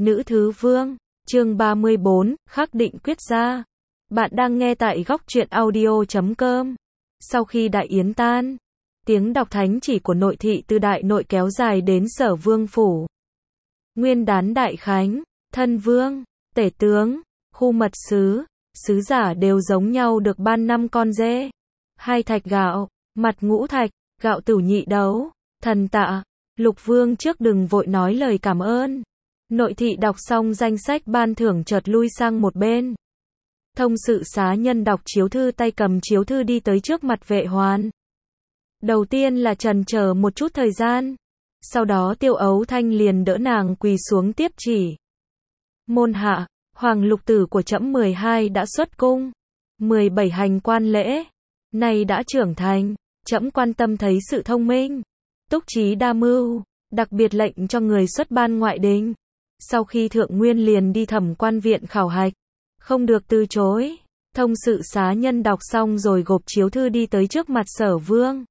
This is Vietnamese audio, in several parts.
Nữ thứ vương, chương 34, khắc định quyết gia. Bạn đang nghe tại góc truyện audio.com. Sau khi đại yến tan, tiếng đọc thánh chỉ của nội thị từ đại nội kéo dài đến Sở Vương phủ. Nguyên đán đại khánh, thân vương, tể tướng, khu mật sứ, sứ giả đều giống nhau được ban 5 con dê, 2 thạch gạo, mặt ngũ thạch, gạo tửu nhị đấu, thần tạ. Lục vương trước đừng vội nói lời cảm ơn. Nội thị đọc xong danh sách ban thưởng chợt lui sang một bên. Thông sự xá nhân đọc chiếu thư, tay cầm chiếu thư đi tới trước mặt Vệ Hoan. Đầu tiên là chần chờ một chút thời gian, sau đó Tiêu Ấu Thanh liền đỡ nàng quỳ xuống tiếp chỉ. Môn hạ, hoàng lục tử của trẫm 12 đã xuất cung, 17 hành quan lễ, nay đã trưởng thành, trẫm quan tâm thấy sự thông minh, túc trí đa mưu, đặc biệt lệnh cho người xuất ban ngoại đình. Sau khi thượng nguyên liền đi Thẩm quan viện khảo hạch, không được từ chối. Thông sự xá nhân đọc xong rồi gộp chiếu thư đi tới trước mặt Sở Vương.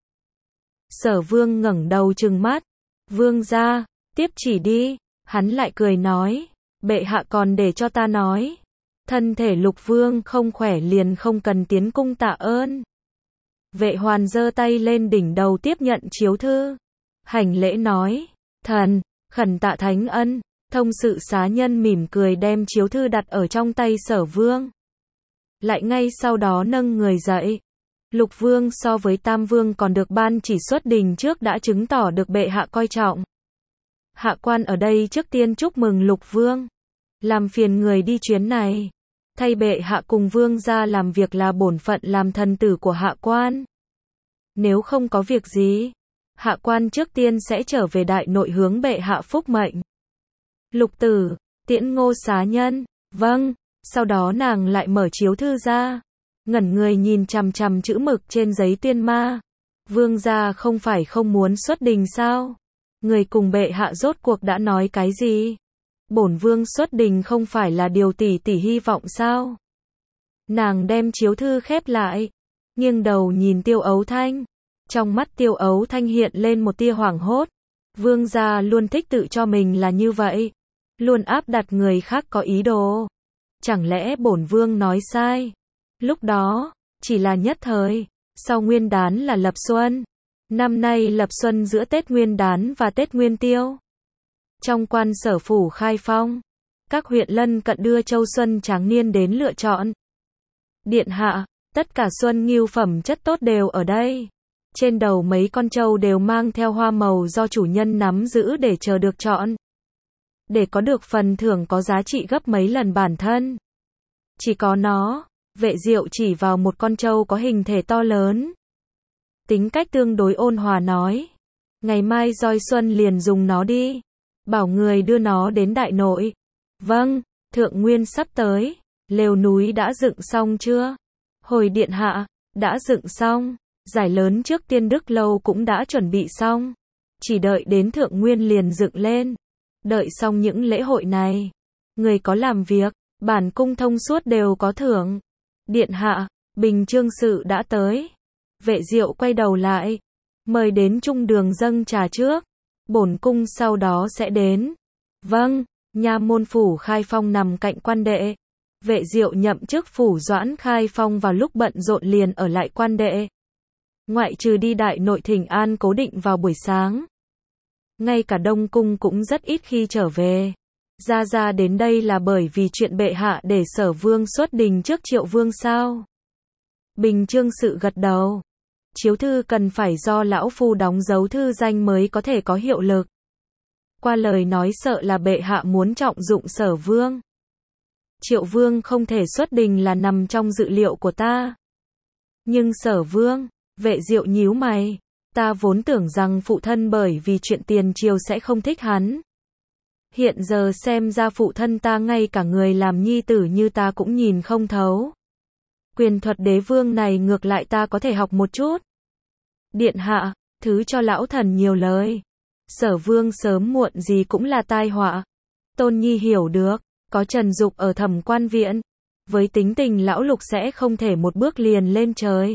Sở Vương ngẩng đầu trừng mắt, vương gia, tiếp chỉ đi. Hắn lại cười nói, bệ hạ còn để cho ta nói, thân thể Lục vương không khỏe liền không cần tiến cung tạ ơn. Vệ Hoàn giơ tay lên đỉnh đầu tiếp nhận chiếu thư, hành lễ nói, thần khẩn tạ thánh ân. Thông sự xá nhân mỉm cười đem chiếu thư đặt ở trong tay Sở Vương. Lại ngay sau đó nâng người dậy. Lục vương so với Tam vương còn được ban chỉ xuất đình trước đã chứng tỏ được bệ hạ coi trọng. Hạ quan ở đây trước tiên chúc mừng Lục vương. Làm phiền người đi chuyến này. Thay bệ hạ cùng vương gia làm việc là bổn phận làm thần tử của hạ quan. Nếu không có việc gì, hạ quan trước tiên sẽ trở về đại nội hướng bệ hạ phúc mệnh. Lục tử, tiễn Ngô xá nhân. Vâng. Sau đó nàng lại mở chiếu thư ra, ngẩn người nhìn chằm chằm chữ mực trên giấy tuyên ma. Vương gia không phải không muốn xuất đình sao? Người cùng bệ hạ rốt cuộc đã nói cái gì? Bổn vương xuất đình không phải là điều tỷ tỷ hy vọng sao? Nàng đem chiếu thư khép lại, nghiêng đầu nhìn Tiêu Ấu Thanh. Trong mắt Tiêu Ấu Thanh hiện lên một tia hoảng hốt. Vương gia luôn thích tự cho mình là như vậy, luôn áp đặt người khác có ý đồ. Chẳng lẽ bổn vương nói sai? Lúc đó, chỉ là nhất thời, sau Nguyên đán là Lập Xuân. Năm nay Lập Xuân giữa Tết Nguyên đán và Tết Nguyên Tiêu. Trong quan sở phủ khai phong, các huyện lân cận đưa châu xuân tráng niên đến lựa chọn. Điện hạ, tất cả xuân ngưu phẩm chất tốt đều ở đây. Trên đầu mấy con trâu đều mang theo hoa màu do chủ nhân nắm giữ để chờ được chọn. Để có được phần thưởng có giá trị gấp mấy lần bản thân. Chỉ có nó, Vệ Diệu chỉ vào một con trâu có hình thể to lớn. Tính cách tương đối ôn hòa nói, ngày mai roi xuân liền dùng nó đi. Bảo người đưa nó đến đại nội. Vâng, thượng nguyên sắp tới. Lều núi đã dựng xong chưa? Hồi điện hạ, đã dựng xong. Giải lớn trước Tiên Đức lâu cũng đã chuẩn bị xong. Chỉ đợi đến thượng nguyên liền dựng lên. Đợi xong những lễ hội này, người có làm việc, bản cung thông suốt đều có thưởng. Điện hạ, bình chương sự đã tới. Vệ Diệu quay đầu lại, mời đến trung đường dâng trà trước. Bổn cung sau đó sẽ đến. Vâng. Nha môn phủ khai phong nằm cạnh quan đệ. Vệ Diệu nhậm chức phủ doãn khai phong vào lúc bận rộn liền ở lại quan đệ. Ngoại trừ đi đại nội thỉnh an cố định vào buổi sáng, ngay cả Đông cung cũng rất ít khi trở về. Ra đến đây là bởi vì chuyện bệ hạ để Sở Vương xuất đình trước Triệu Vương sao? Bình chương sự gật đầu. Chiếu thư cần phải do lão phu đóng dấu thư danh mới có thể có hiệu lực. Qua lời nói sợ là bệ hạ muốn trọng dụng Sở Vương. Triệu Vương không thể xuất đình là nằm trong dự liệu của ta. Nhưng Sở Vương, Vệ Diệu nhíu mày. Ta vốn tưởng rằng phụ thân bởi vì chuyện tiền triều sẽ không thích hắn. Hiện giờ xem ra phụ thân ta ngay cả người làm nhi tử như ta cũng nhìn không thấu. Quyền thuật đế vương này ngược lại ta có thể học một chút. Điện hạ, thứ cho lão thần nhiều lời. Sở Vương sớm muộn gì cũng là tai họa. Tôn nhi hiểu được, có Trần Dục ở Thẩm quan viện. Với tính tình lão Lục sẽ không thể một bước liền lên trời.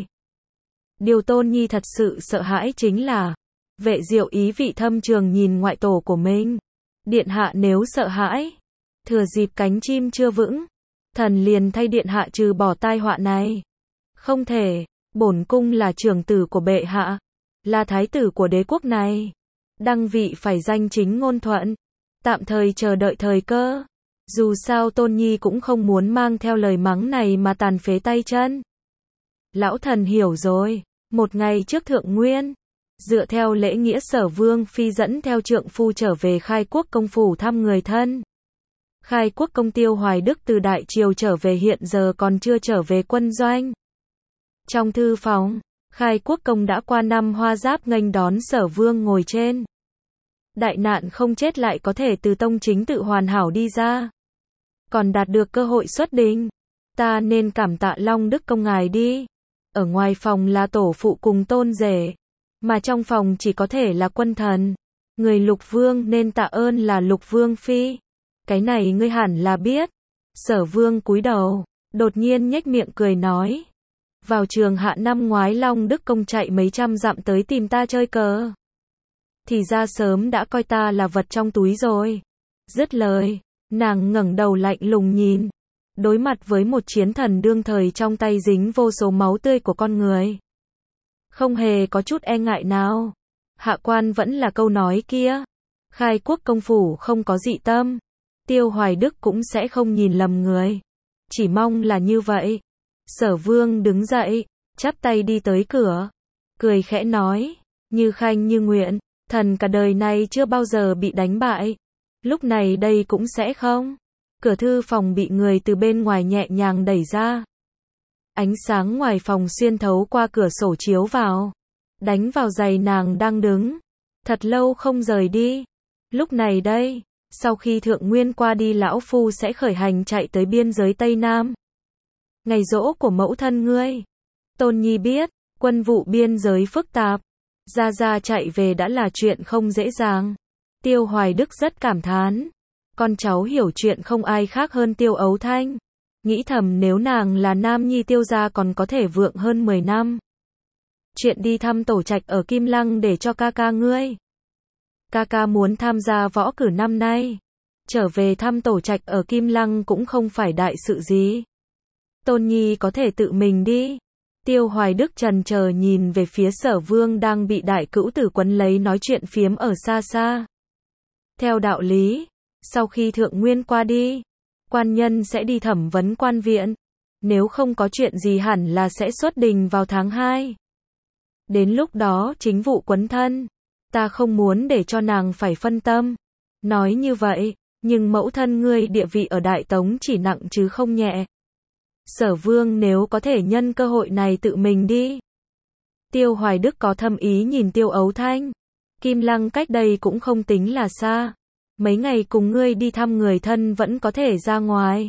Điều Tôn nhi thật sự sợ hãi chính là, Vệ Diệu ý vị thâm trường nhìn ngoại tổ của mình. Điện hạ nếu sợ hãi, Thừa dịp cánh chim chưa vững, thần liền thay điện hạ trừ bỏ tai họa này. Không thể, bổn cung là trưởng tử của bệ hạ, là thái tử của đế quốc này. Đăng vị phải danh chính ngôn thuận, tạm thời chờ đợi thời cơ. Dù sao Tôn Nhi cũng không muốn mang theo lời mắng này mà tàn phế tay chân. Lão thần hiểu rồi. Một ngày trước thượng nguyên, dựa theo lễ nghĩa Sở Vương phi dẫn theo trượng phu trở về Khai Quốc công phủ thăm người thân. Khai Quốc công Tiêu Hoài Đức từ Đại Triều trở về hiện giờ còn chưa trở về quân doanh. Trong thư phòng, Khai Quốc công đã qua năm hoa giáp nghênh đón Sở Vương ngồi trên đại nạn không chết lại có thể từ tông chính tự hoàn hảo đi ra. Còn đạt được cơ hội xuất đình. Ta nên cảm tạ Long Đức công ngài đi. Ở ngoài phòng là tổ phụ cùng tôn rể, mà trong phòng chỉ có thể là quân thần. Người Lục Vương nên tạ ơn là Lục Vương phi. Cái này ngươi hẳn là biết. Sở Vương cúi đầu, đột nhiên nhếch miệng cười nói. Vào trường hạ năm ngoái Long Đức công chạy mấy trăm dặm tới tìm ta chơi cờ. Thì ra sớm đã coi ta là vật trong túi rồi. Dứt lời, nàng ngẩng đầu lạnh lùng nhìn. Đối mặt với một chiến thần đương thời trong tay dính vô số máu tươi của con người. Không hề có chút e ngại nào. Hạ quan vẫn là câu nói kia. Khai Quốc công phủ không có dị tâm. Tiêu Hoài Đức cũng sẽ không nhìn lầm người. Chỉ mong là như vậy. Sở Vương đứng dậy, chắp tay đi tới cửa. Cười khẽ nói, như khanh như nguyện, thần cả đời này chưa bao giờ bị đánh bại. Lúc này đây cũng sẽ không. Cửa thư phòng bị người từ bên ngoài nhẹ nhàng đẩy ra. Ánh sáng ngoài phòng xuyên thấu qua cửa sổ chiếu vào, đánh vào giày nàng đang đứng. Thật lâu không rời đi. Lúc này đây, sau khi thượng nguyên qua đi lão phu sẽ khởi hành chạy tới biên giới Tây Nam. Ngày giỗ của mẫu thân ngươi. Tôn Nhi biết, quân vụ biên giới phức tạp. Gia Gia chạy về đã là chuyện không dễ dàng. Tiêu Hoài Đức rất cảm thán. Con cháu hiểu chuyện không ai khác hơn Tiêu Ấu Thanh. Nghĩ thầm nếu nàng là nam nhi Tiêu gia còn có thể vượng hơn 10 năm. Chuyện đi thăm tổ trạch ở Kim Lăng để cho ca ca ngươi. Ca ca muốn tham gia võ cử năm nay. Trở về thăm tổ trạch ở Kim Lăng cũng không phải đại sự gì. Tôn Nhi có thể tự mình đi. Tiêu Hoài Đức trần chờ nhìn về phía Sở Vương đang bị đại cữu tử quấn lấy nói chuyện phiếm ở xa xa. Theo đạo lý, sau khi thượng nguyên qua đi, quan nhân sẽ đi thẩm vấn quan viện. Nếu không có chuyện gì hẳn là sẽ xuất đình vào tháng 2. Đến lúc đó chính vụ quấn thân. Ta không muốn để cho nàng phải phân tâm. Nói như vậy, nhưng mẫu thân ngươi địa vị ở Đại Tống chỉ nặng chứ không nhẹ. Sở Vương nếu có thể nhân cơ hội này tự mình đi. Tiêu Hoài Đức có thâm ý nhìn Tiêu Ấu Thanh. Kim Lăng cách đây cũng không tính là xa. Mấy ngày cùng ngươi đi thăm người thân vẫn có thể ra ngoài.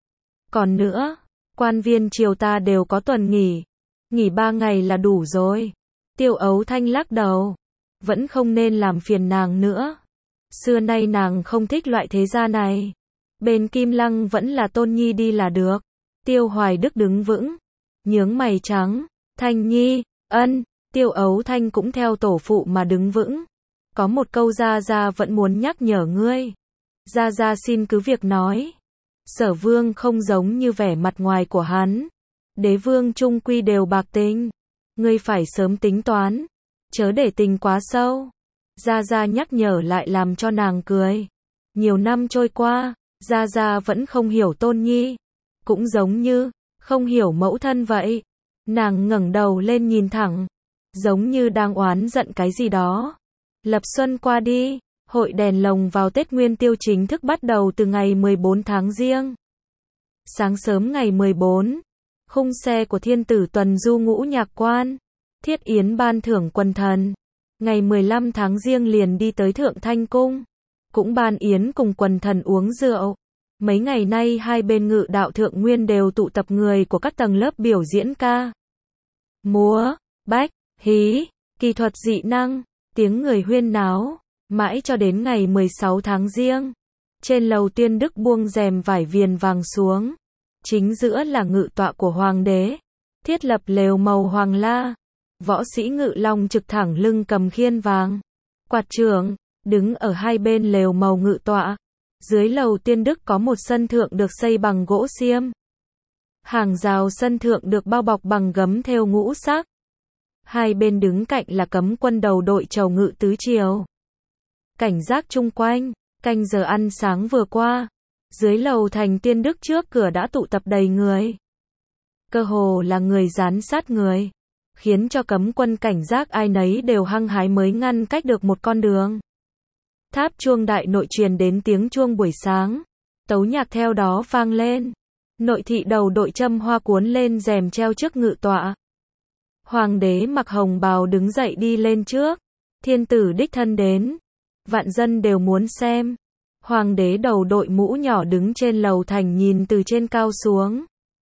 Còn nữa, quan viên triều ta đều có tuần nghỉ. Nghỉ 3 ngày là đủ rồi. Tiêu Ấu Thanh lắc đầu. Vẫn không nên làm phiền nàng nữa. Xưa nay nàng không thích loại thế gia này. Bên Kim Lăng vẫn là Tôn Nhi đi là được. Tiêu Hoài Đức đứng vững. Nhướng mày trắng. Thanh Nhi, ân. Tiêu Ấu Thanh cũng theo tổ phụ mà đứng vững. Có một câu Gia Gia vẫn muốn nhắc nhở ngươi. Gia Gia xin cứ việc nói. Sở Vương không giống như vẻ mặt ngoài của hắn. Đế vương trung quy đều bạc tình. Ngươi phải sớm tính toán. Chớ để tình quá sâu. Gia Gia nhắc nhở lại làm cho nàng cười. Nhiều năm trôi qua, Gia Gia vẫn không hiểu Tôn Nhi. Cũng giống như, không hiểu mẫu thân vậy. Nàng ngẩng đầu lên nhìn thẳng. Giống như đang oán giận cái gì đó. Lập xuân qua đi, hội đèn lồng vào Tết Nguyên Tiêu chính thức bắt đầu từ ngày 14 tháng Giêng. Sáng sớm ngày 14, khung xe của thiên tử tuần du ngũ nhạc quan, thiết yến ban thưởng quần thần. Ngày 15 tháng Giêng liền đi tới Thượng Thanh Cung, cũng ban yến cùng quần thần uống rượu. Mấy ngày nay hai bên Ngự đạo Thượng Nguyên đều tụ tập người của các tầng lớp biểu diễn ca, múa, bách, hí, kỳ thuật dị năng. Tiếng người huyên náo, mãi cho đến ngày 16 tháng Giêng. Trên lầu Tuyên Đức buông rèm vải viền vàng xuống. Chính giữa là ngự tọa của hoàng đế. Thiết lập lều màu hoàng la. Võ sĩ ngự long trực thẳng lưng cầm khiên vàng. Quạt trưởng, đứng ở hai bên lều màu ngự tọa. Dưới lầu Tiên Đức có một sân thượng được xây bằng gỗ xiêm. Hàng rào sân thượng được bao bọc bằng gấm thêu ngũ sắc. Hai bên đứng cạnh là cấm quân đầu đội trầu ngự tứ triều. Cảnh giác chung quanh, canh giờ ăn sáng vừa qua. Dưới lầu thành Tiên Đức trước cửa đã tụ tập đầy người. Cơ hồ là người dán sát người, khiến cho cấm quân cảnh giác ai nấy đều hăng hái mới ngăn cách được một con đường. Tháp chuông đại nội truyền đến tiếng chuông buổi sáng. Tấu nhạc theo đó vang lên. Nội thị đầu đội châm hoa cuốn lên rèm treo trước ngự tọa. Hoàng đế mặc hồng bào đứng dậy đi lên trước. Thiên tử đích thân đến. Vạn dân đều muốn xem. Hoàng đế đầu đội mũ nhỏ đứng trên lầu thành nhìn từ trên cao xuống.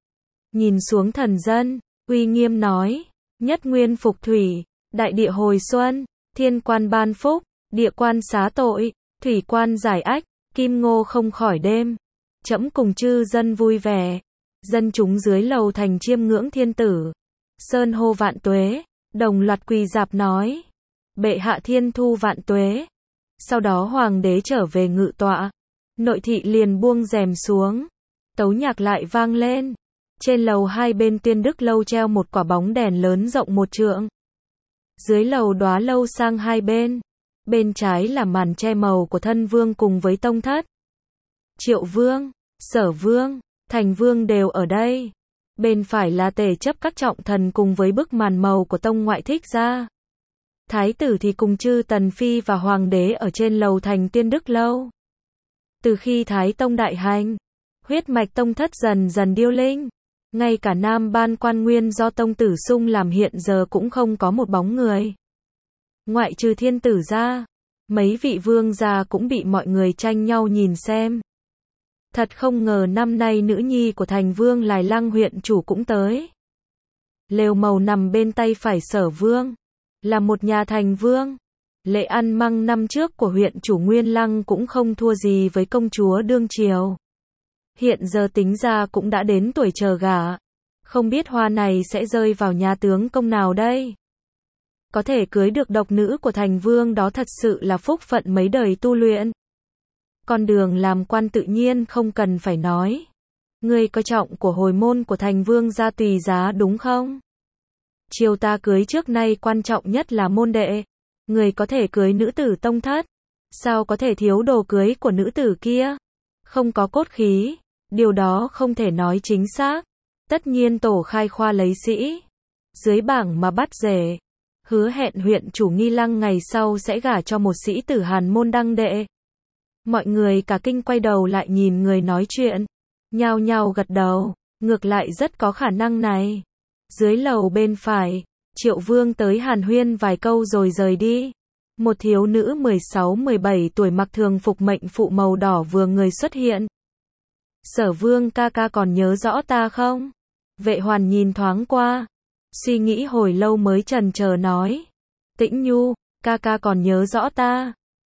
Nhìn xuống thần dân, uy nghiêm nói, nhất nguyên phục thủy, đại địa hồi xuân, thiên quan ban phúc, địa quan xá tội, thủy quan giải ách, kim ngô không khỏi đêm. Trẫm cùng chư dân vui vẻ. Dân chúng dưới lầu thành chiêm ngưỡng thiên tử. Sơn hô vạn tuế, đồng loạt quỳ dạp nói, bệ hạ thiên thu vạn tuế. Sau đó hoàng đế trở về ngự tọa. Nội thị liền buông rèm xuống. Tấu nhạc lại vang lên. Trên lầu hai bên Tiên Đức lâu treo một quả bóng đèn lớn rộng 1 trượng. Dưới lầu đóa lâu sang hai bên. Bên trái là màn che màu của thân vương cùng với tông thất. Triệu vương, Sở vương, Thành vương đều ở đây. Bên phải là tề chấp các trọng thần cùng với bức màn màu của tông ngoại thích ra. Thái tử thì cùng chư tần phi và hoàng đế ở trên lầu thành Tiên Đức lâu. Từ khi Thái tông đại hành, huyết mạch tông thất dần dần điêu linh. Ngay cả Nam Ban Quan Nguyên do tông tử Sung làm hiện giờ cũng không có một bóng người. Ngoại trừ thiên tử ra, mấy vị vương gia cũng bị mọi người tranh nhau nhìn xem. Thật không ngờ năm nay nữ nhi của thành vương Lài Lăng huyện chủ cũng tới. Lều màu nằm bên tay phải Sở vương, là một nhà thành vương. Lễ ăn măng năm trước của huyện chủ Nguyên Lăng cũng không thua gì với công chúa đương triều. Hiện giờ tính ra cũng đã đến tuổi chờ gả. Không biết hoa này sẽ rơi vào nhà tướng công nào đây? Có thể cưới được độc nữ của thành vương đó thật sự là phúc phận mấy đời tu luyện. Con đường làm quan tự nhiên không cần phải nói. Ngươi coi trọng của hồi môn của thành vương gia tùy giá đúng không? Triều ta cưới trước nay quan trọng nhất là môn đệ. Người có thể cưới nữ tử tông thất. Sao có thể thiếu đồ cưới của nữ tử kia? Không có cốt khí. Điều đó không thể nói chính xác. Tất nhiên tổ khai khoa lấy sĩ. Dưới bảng mà bắt rể. Hứa hẹn huyện chủ Nghi Lăng ngày sau sẽ gả cho một sĩ tử Hàn môn đăng đệ. Mọi người cả kinh quay đầu lại nhìn người nói chuyện. Nhao nhao gật đầu. Ngược lại rất có khả năng này. Dưới lầu bên phải, Triệu vương tới hàn huyên vài câu rồi rời đi. Một thiếu nữ 16-17 tuổi mặc thường phục mệnh phụ màu đỏ vừa người xuất hiện. Sở vương ca ca còn nhớ rõ ta không? Vệ Hoàn nhìn thoáng qua. Suy nghĩ hồi lâu mới chần chờ nói. Tĩnh Nhu, ca ca còn nhớ rõ ta.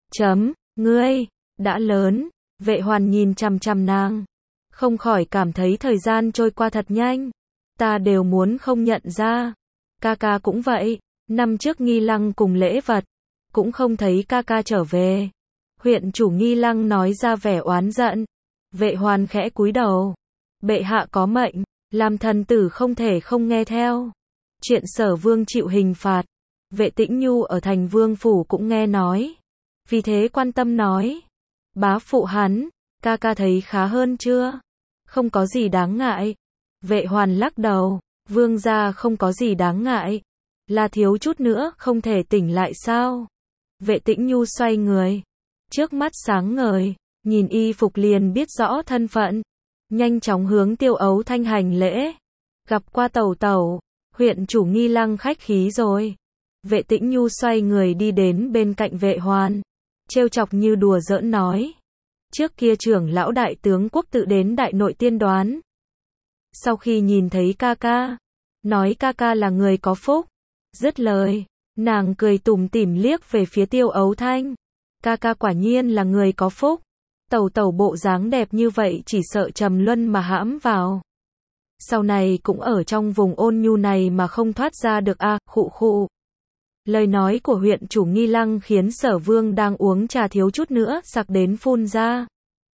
Ngươi, đã lớn. Vệ Hoàn nhìn chằm chằm nàng. Không khỏi cảm thấy thời gian trôi qua thật nhanh. Ta đều muốn không nhận ra. Ca ca cũng vậy. Năm trước Nghi Lăng cùng lễ vật. Cũng không thấy ca ca trở về. Huyện chủ Nghi Lăng nói ra vẻ oán giận. Vệ Hoàn khẽ cúi đầu. Bệ hạ có mệnh. Làm thần tử không thể không nghe theo. Chuyện Sở vương chịu hình phạt. Vệ Tĩnh Nhu ở thành vương phủ cũng nghe nói. Vì thế quan tâm nói. Bá phụ hắn, ca ca thấy khá hơn chưa? Không có gì đáng ngại. Vệ Hoàn lắc đầu. Vương gia không có gì đáng ngại. Là thiếu chút nữa không thể tỉnh lại sao? Vệ Tĩnh Nhu xoay người. Trước mắt sáng ngời. Nhìn y phục liền biết rõ thân phận. Nhanh chóng hướng Tiêu Ấu Thanh hành lễ. Gặp qua tẩu tẩu. Huyện chủ Nghi Lăng khách khí rồi. Vệ Tĩnh Nhu xoay người đi đến bên cạnh Vệ Hoàn. Trêu chọc như đùa giỡn nói. Trước kia trưởng lão đại tướng quốc tự đến đại nội tiên đoán. Sau khi nhìn thấy ca ca. Nói ca ca là người có phúc. Dứt lời. Nàng cười tủm tỉm liếc về phía Tiêu Ấu Thanh. Ca ca quả nhiên là người có phúc. Tẩu tẩu bộ dáng đẹp như vậy chỉ sợ trầm luân mà hãm vào. Sau này cũng ở trong vùng ôn nhu này mà không thoát ra được a, khụ khụ. Lời nói của huyện chủ Nghi Lăng khiến Sở vương đang uống trà thiếu chút nữa sặc đến phun ra.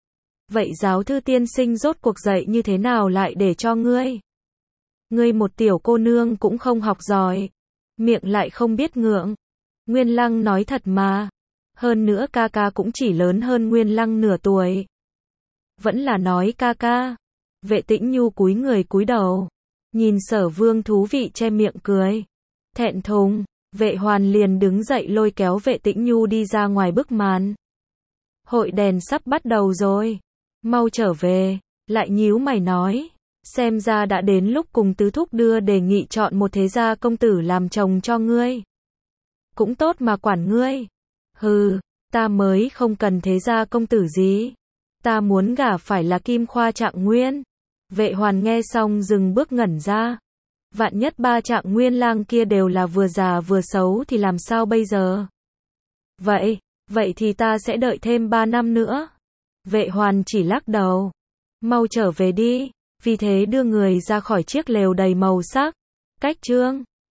Vậy giáo thư tiên sinh rốt cuộc dạy như thế nào lại để cho ngươi? Ngươi một tiểu cô nương cũng không học giỏi, miệng lại không biết ngượng. Nguyên Lăng nói thật mà. Hơn nữa ca ca cũng chỉ lớn hơn Nguyên Lăng nửa tuổi. Vẫn là nói ca ca. Vệ Tĩnh Nhu cúi người cúi đầu. Nhìn Sở Vương thú vị che miệng cười. Thẹn thùng, Vệ Hoàn liền đứng dậy lôi kéo Vệ Tĩnh Nhu đi ra ngoài bức màn. Hội đèn sắp bắt đầu rồi. Mau trở về, lại nhíu mày nói. Xem ra đã đến lúc cùng tứ thúc đưa đề nghị chọn một thế gia công tử làm chồng cho ngươi. Cũng tốt mà quản ngươi. Hừ, ta mới không cần thế gia công tử gì. Ta muốn gả phải là Kim Khoa Trạng Nguyên. Vệ Hoàn nghe xong dừng bước ngẩn ra. Vạn nhất ba Trạng Nguyên lang kia đều là vừa già vừa xấu thì làm sao bây giờ? Vậy thì ta sẽ đợi thêm 3 năm nữa. Vệ Hoàn chỉ lắc đầu. Mau trở về đi. Vì thế đưa người ra khỏi chiếc lều đầy màu sắc. Cách chương